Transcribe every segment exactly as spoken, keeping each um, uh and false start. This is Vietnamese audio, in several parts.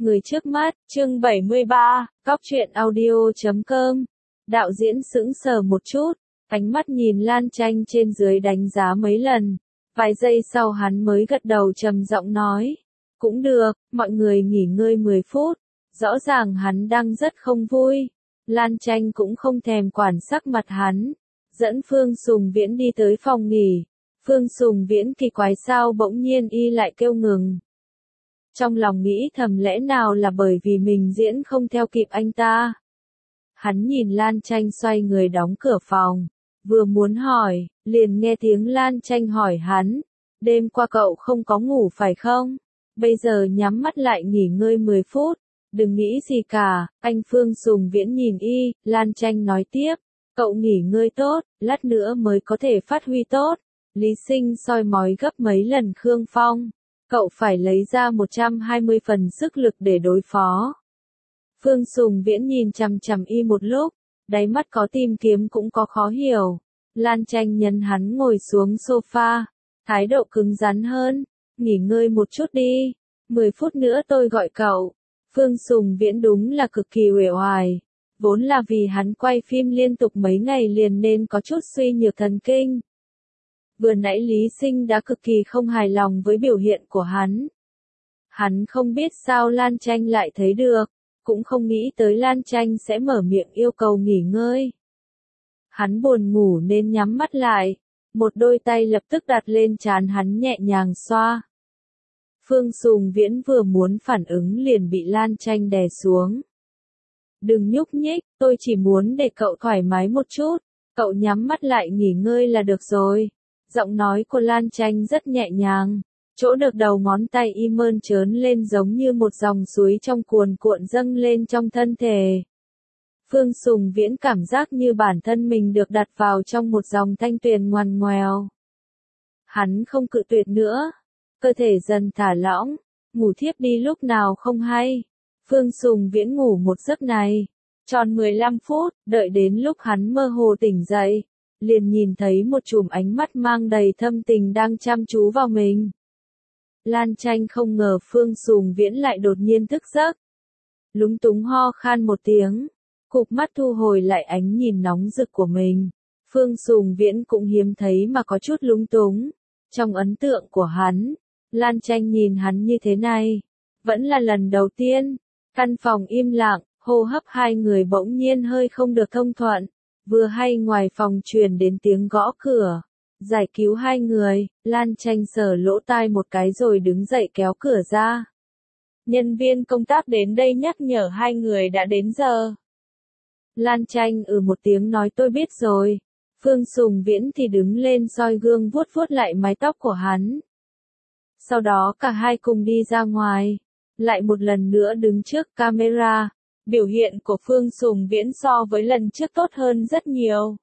Người trước mắt, chương bảy mươi ba, cóc truyện audio chấm com. Đạo diễn sững sờ một chút, ánh mắt nhìn Lan Tranh trên dưới đánh giá mấy lần. Vài giây sau hắn mới gật đầu trầm giọng nói. Cũng được, mọi người nghỉ ngơi mười phút. Rõ ràng hắn đang rất không vui. Lan Tranh cũng không thèm quản sắc mặt hắn. Dẫn Phương Sùng Viễn đi tới phòng nghỉ. Phương Sùng Viễn kỳ quái sao bỗng nhiên y lại kêu ngừng. Trong lòng nghĩ thầm lẽ nào là bởi vì mình diễn không theo kịp anh ta. Hắn nhìn Lan Tranh xoay người đóng cửa phòng. Vừa muốn hỏi, liền nghe tiếng Lan Tranh hỏi hắn. Đêm qua cậu không có ngủ phải không? Bây giờ nhắm mắt lại nghỉ ngơi mười phút. Đừng nghĩ gì cả, anh Phương Sùng Viễn nhìn y, Lan Tranh nói tiếp. Cậu nghỉ ngơi tốt, lát nữa mới có thể phát huy tốt. Lý Sinh soi mói gấp mấy lần Khương Phong. Cậu phải lấy ra một trăm hai mươi phần sức lực để đối phó. Phương Sùng Viễn nhìn chằm chằm y một lúc, đáy mắt có tìm kiếm cũng có khó hiểu. Lan Tranh nhấn hắn ngồi xuống sofa, thái độ cứng rắn hơn. Nghỉ ngơi một chút đi, mười phút nữa tôi gọi cậu. Phương Sùng Viễn đúng là cực kỳ uể oải. Vốn là vì hắn quay phim liên tục mấy ngày liền nên có chút suy nhược thần kinh. Vừa nãy Lý Sinh đã cực kỳ không hài lòng với biểu hiện của hắn. Hắn không biết sao Lan Tranh lại thấy được, cũng không nghĩ tới Lan Tranh sẽ mở miệng yêu cầu nghỉ ngơi. Hắn buồn ngủ nên nhắm mắt lại, một đôi tay lập tức đặt lên trán hắn nhẹ nhàng xoa. Phương Sùng Viễn vừa muốn phản ứng liền bị Lan Tranh đè xuống. Đừng nhúc nhích, tôi chỉ muốn để cậu thoải mái một chút, cậu nhắm mắt lại nghỉ ngơi là được rồi. Giọng nói của Lan Tranh rất nhẹ nhàng, chỗ được đầu ngón tay y mơn trớn lên giống như một dòng suối trong cuồn cuộn dâng lên trong thân thể. Phương Sùng Viễn cảm giác như bản thân mình được đặt vào trong một dòng thanh tuyền ngoằn ngoèo. Hắn không cự tuyệt nữa, cơ thể dần thả lỏng, ngủ thiếp đi lúc nào không hay. Phương Sùng Viễn ngủ một giấc này, tròn mười lăm phút, đợi đến lúc hắn mơ hồ tỉnh dậy. Liền nhìn thấy một chùm ánh mắt mang đầy thâm tình đang chăm chú vào mình. Lan Tranh không ngờ Phương Sùng Viễn lại đột nhiên thức giấc. Lúng túng ho khan một tiếng, cụp mắt thu hồi lại ánh nhìn nóng rực của mình. Phương Sùng Viễn cũng hiếm thấy mà có chút lúng túng. Trong ấn tượng của hắn, Lan Tranh nhìn hắn như thế này, vẫn là lần đầu tiên. Căn phòng im lặng, hô hấp hai người bỗng nhiên hơi không được thông thuận. Vừa hay ngoài phòng truyền đến tiếng gõ cửa. Giải cứu hai người, Lan Tranh sờ lỗ tai một cái rồi đứng dậy kéo cửa ra. Nhân viên công tác đến đây nhắc nhở hai người đã đến giờ. Lan Tranh ừ một tiếng nói tôi biết rồi. Phương Sùng Viễn thì đứng lên soi gương vuốt vuốt lại mái tóc của hắn. Sau đó cả hai cùng đi ra ngoài. Lại một lần nữa đứng trước camera. Biểu hiện của Phương Sùng Viễn so với lần trước tốt hơn rất nhiều.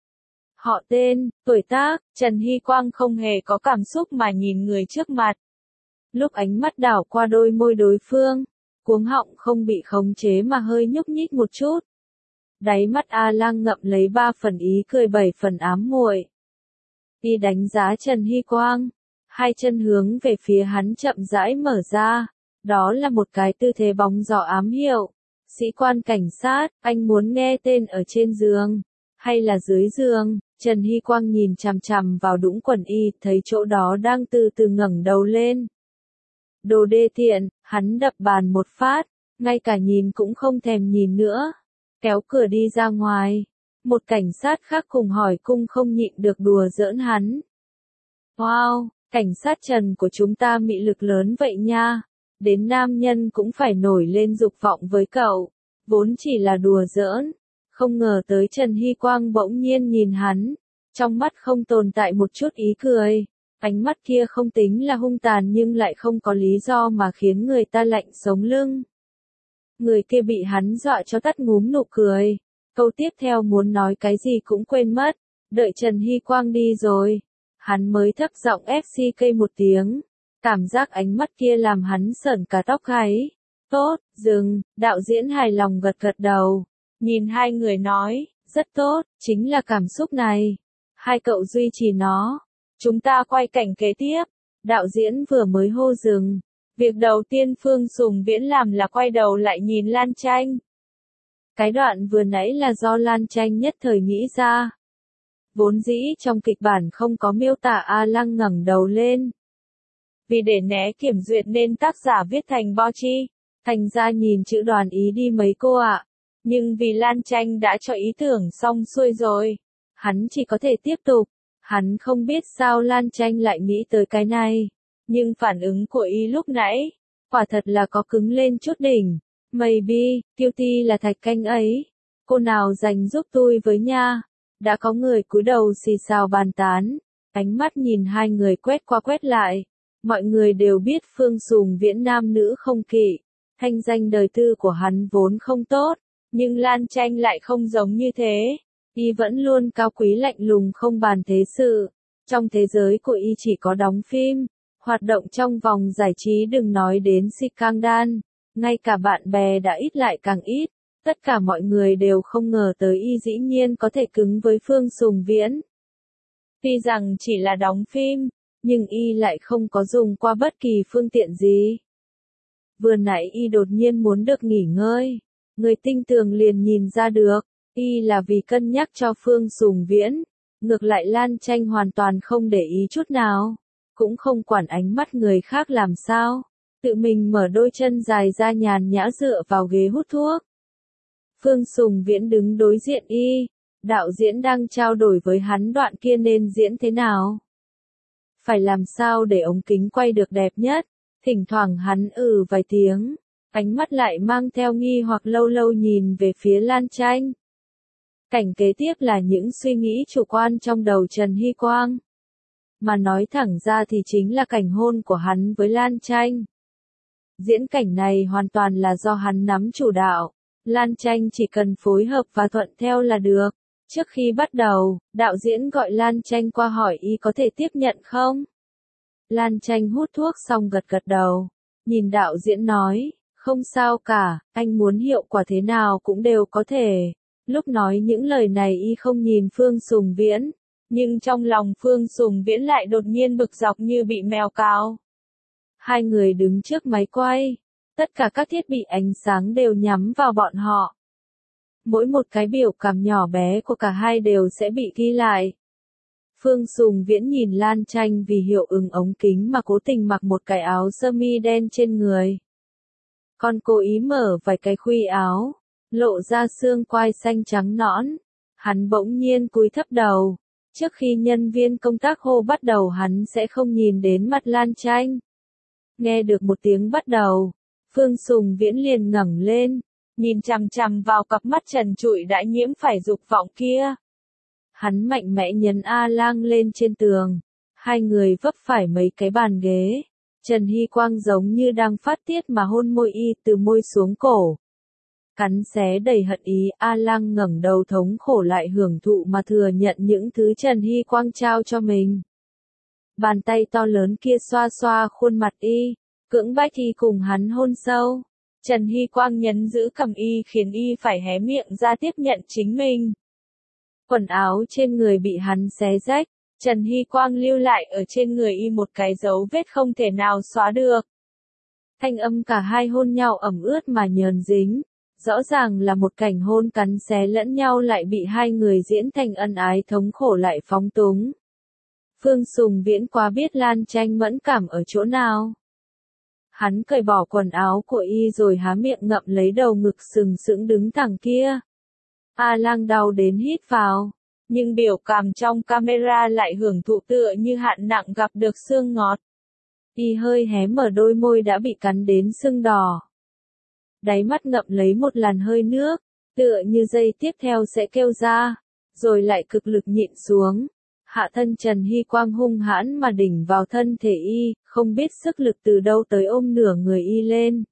Họ tên, tuổi tác, Trần Hy Quang không hề có cảm xúc mà nhìn người trước mặt. Lúc ánh mắt đảo qua đôi môi đối phương, cuống họng không bị khống chế mà hơi nhúc nhích một chút. Đáy mắt A Lang ngậm lấy ba phần ý cười bảy phần ám muội. Y đánh giá Trần Hy Quang, hai chân hướng về phía hắn chậm rãi mở ra, đó là một cái tư thế bóng gió ám hiệu. Sĩ quan cảnh sát, anh muốn nghe tên ở trên giường, hay là dưới giường? Trần Hy Quang nhìn chằm chằm vào đũng quần y, thấy chỗ đó đang từ từ ngẩng đầu lên. Đồ đê tiện, hắn đập bàn một phát, ngay cả nhìn cũng không thèm nhìn nữa. Kéo cửa đi ra ngoài, một cảnh sát khác cùng hỏi cung không nhịn được đùa giỡn hắn. Wow, cảnh sát Trần của chúng ta mị lực lớn vậy nha. Đến nam nhân cũng phải nổi lên dục vọng với cậu, vốn chỉ là đùa giỡn, không ngờ tới Trần Hy Quang bỗng nhiên nhìn hắn, trong mắt không tồn tại một chút ý cười, ánh mắt kia không tính là hung tàn nhưng lại không có lý do mà khiến người ta lạnh sống lưng. Người kia bị hắn dọa cho tắt ngúm nụ cười, câu tiếp theo muốn nói cái gì cũng quên mất, đợi Trần Hy Quang đi rồi, hắn mới thấp giọng ép xê ca một tiếng. Cảm giác ánh mắt kia làm hắn sởn cả tóc gáy. Tốt, dừng, đạo diễn hài lòng gật gật đầu. Nhìn hai người nói, rất tốt, chính là cảm xúc này. Hai cậu duy trì nó. Chúng ta quay cảnh kế tiếp. Đạo diễn vừa mới hô dừng. Việc đầu tiên Phương Sùng Viễn làm là quay đầu lại nhìn Lan Tranh. Cái đoạn vừa nãy là do Lan Tranh nhất thời nghĩ ra. Vốn dĩ trong kịch bản không có miêu tả A Lăng ngẩng đầu lên. Vì để né kiểm duyệt nên tác giả viết thành bo chi, thành ra nhìn chữ Đoàn ý đi mấy cô ạ. Nhưng vì Lan Tranh đã cho ý tưởng xong xuôi rồi, hắn chỉ có thể tiếp tục. Hắn không biết sao Lan Tranh lại nghĩ tới cái này. Nhưng phản ứng của y lúc nãy, quả thật là có cứng lên chút đỉnh. Maybe, Cutie là thạch canh ấy. Cô nào dành giúp tôi với nha. Đã có người cúi đầu xì xào bàn tán. Ánh mắt nhìn hai người quét qua quét lại. Mọi người đều biết Phương Sùng Viễn nam nữ không kỵ. Thanh danh đời tư của hắn vốn không tốt. Nhưng Lan Tranh lại không giống như thế. Y vẫn luôn cao quý lạnh lùng không bàn thế sự. Trong thế giới của y chỉ có đóng phim. Hoạt động trong vòng giải trí đừng nói đến scandal. Ngay cả bạn bè đã ít lại càng ít. Tất cả mọi người đều không ngờ tới y dĩ nhiên có thể cứng với Phương Sùng Viễn. Tuy rằng chỉ là đóng phim, nhưng y lại không có dùng qua bất kỳ phương tiện gì. Vừa nãy y đột nhiên muốn được nghỉ ngơi. Người tinh tường liền nhìn ra được, y là vì cân nhắc cho Phương Sùng Viễn. Ngược lại Lan Tranh hoàn toàn không để ý chút nào. Cũng không quản ánh mắt người khác làm sao. Tự mình mở đôi chân dài ra nhàn nhã dựa vào ghế hút thuốc. Phương Sùng Viễn đứng đối diện y. Đạo diễn đang trao đổi với hắn đoạn kia nên diễn thế nào. Phải làm sao để ống kính quay được đẹp nhất. Thỉnh thoảng hắn ừ vài tiếng. Ánh mắt lại mang theo nghi hoặc lâu lâu nhìn về phía Lan Tranh. Cảnh kế tiếp là những suy nghĩ chủ quan trong đầu Trần Hy Quang. Mà nói thẳng ra thì chính là cảnh hôn của hắn với Lan Tranh. Diễn cảnh này hoàn toàn là do hắn nắm chủ đạo. Lan Tranh chỉ cần phối hợp và thuận theo là được. Trước khi bắt đầu, đạo diễn gọi Lan Tranh qua hỏi y có thể tiếp nhận không? Lan Tranh hút thuốc xong gật gật đầu. Nhìn đạo diễn nói, không sao cả, anh muốn hiệu quả thế nào cũng đều có thể. Lúc nói những lời này y không nhìn Phương Sùng Viễn. Nhưng trong lòng Phương Sùng Viễn lại đột nhiên bực dọc như bị mèo cào. Hai người đứng trước máy quay. Tất cả các thiết bị ánh sáng đều nhắm vào bọn họ. Mỗi một cái biểu cảm nhỏ bé của cả hai đều sẽ bị ghi lại. Phương Sùng Viễn nhìn Lan Tranh vì hiệu ứng ống kính mà cố tình mặc một cái áo sơ mi đen trên người. Còn cố ý mở vài cái khuy áo, lộ ra xương quai xanh trắng nõn. Hắn bỗng nhiên cúi thấp đầu. Trước khi nhân viên công tác hô bắt đầu hắn sẽ không nhìn đến mặt Lan Tranh. Nghe được một tiếng bắt đầu, Phương Sùng Viễn liền ngẩng lên, nhìn chằm chằm vào cặp mắt trần trụi đã nhiễm phải dục vọng kia. Hắn mạnh mẽ nhấn A Lang lên trên tường, hai người vấp phải mấy cái bàn ghế. Trần Hy Quang giống như đang phát tiết mà hôn môi y từ môi xuống cổ. Cắn xé đầy hận ý, A Lang ngẩng đầu thống khổ lại hưởng thụ mà thừa nhận những thứ Trần Hy Quang trao cho mình. Bàn tay to lớn kia xoa xoa khuôn mặt y, cưỡng bách y cùng hắn hôn sâu. Trần Hy Quang nhấn giữ cầm y khiến y phải hé miệng ra tiếp nhận chính mình. Quần áo trên người bị hắn xé rách, Trần Hy Quang lưu lại ở trên người y một cái dấu vết không thể nào xóa được. Thanh âm cả hai hôn nhau ẩm ướt mà nhờn dính. Rõ ràng là một cảnh hôn cắn xé lẫn nhau lại bị hai người diễn thành ân ái thống khổ lại phóng túng. Phương Sùng Viễn quá biết Lan Tranh mẫn cảm ở chỗ nào. Hắn cởi bỏ quần áo của y rồi há miệng ngậm lấy đầu ngực sừng sững đứng thẳng kia. A Lang đau đến hít vào, nhưng biểu cảm trong camera lại hưởng thụ tựa như hạn nặng gặp được xương ngọt. Y hơi hé mở đôi môi đã bị cắn đến sưng đỏ. Đáy mắt ngậm lấy một làn hơi nước, tựa như giây tiếp theo sẽ kêu ra, rồi lại cực lực nhịn xuống. Hạ thân Trần Hy Quang hung hãn mà đỉnh vào thân thể y, không biết sức lực từ đâu tới ôm nửa người y lên.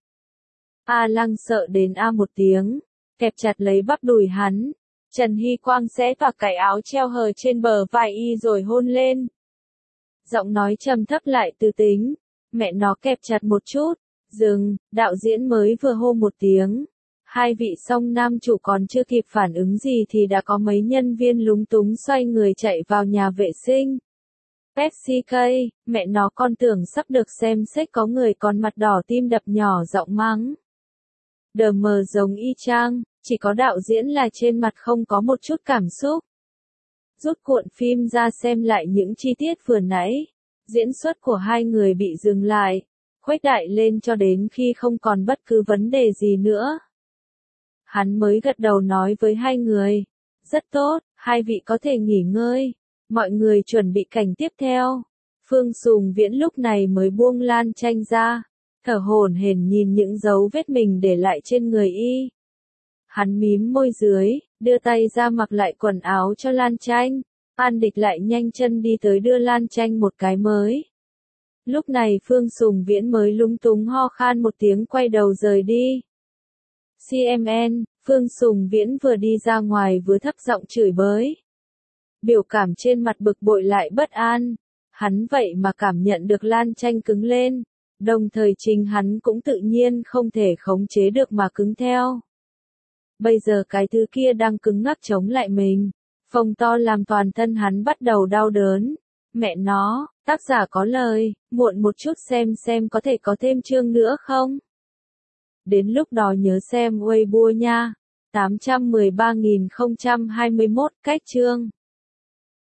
A Lăng sợ đến a một tiếng, kẹp chặt lấy bắp đùi hắn. Trần Hy Quang xé toạc cái áo treo hờ trên bờ vai y rồi hôn lên. Giọng nói trầm thấp lại từ tính, mẹ nó kẹp chặt một chút. Dừng, đạo diễn mới vừa hô một tiếng. Hai vị song nam chủ còn chưa kịp phản ứng gì thì đã có mấy nhân viên lúng túng xoay người chạy vào nhà vệ sinh. Pepsi K, mẹ nó con tưởng sắp được xem sách có người còn mặt đỏ tim đập nhỏ giọng mắng. Đờ mờ giống y chang, chỉ có đạo diễn là trên mặt không có một chút cảm xúc. Rút cuộn phim ra xem lại những chi tiết vừa nãy. Diễn xuất của hai người bị dừng lại, khuếch đại lên cho đến khi không còn bất cứ vấn đề gì nữa. Hắn mới gật đầu nói với hai người. Rất tốt, hai vị có thể nghỉ ngơi. Mọi người chuẩn bị cảnh tiếp theo. Phương Sùng Viễn lúc này mới buông Lan Tranh ra, thở hổn hển nhìn những dấu vết mình để lại trên người y. Hắn mím môi dưới, đưa tay ra mặc lại quần áo cho Lan Tranh. An Địch lại nhanh chân đi tới đưa Lan Tranh một cái mới. Lúc này Phương Sùng Viễn mới lúng túng ho khan một tiếng quay đầu rời đi. xê em en, Phương Sùng Viễn vừa đi ra ngoài vừa thấp giọng chửi bới. Biểu cảm trên mặt bực bội lại bất an. Hắn vậy mà cảm nhận được Lan Tranh cứng lên, đồng thời chính hắn cũng tự nhiên không thể khống chế được mà cứng theo. Bây giờ cái thứ kia đang cứng ngắc chống lại mình, phồng to làm toàn thân hắn bắt đầu đau đớn. Mẹ nó, tác giả có lời, muộn một chút xem xem có thể có thêm chương nữa không? Đến lúc đó nhớ xem Weibo nha. tám trăm mười ba nghìn không trăm hai mươi mốt cách chương.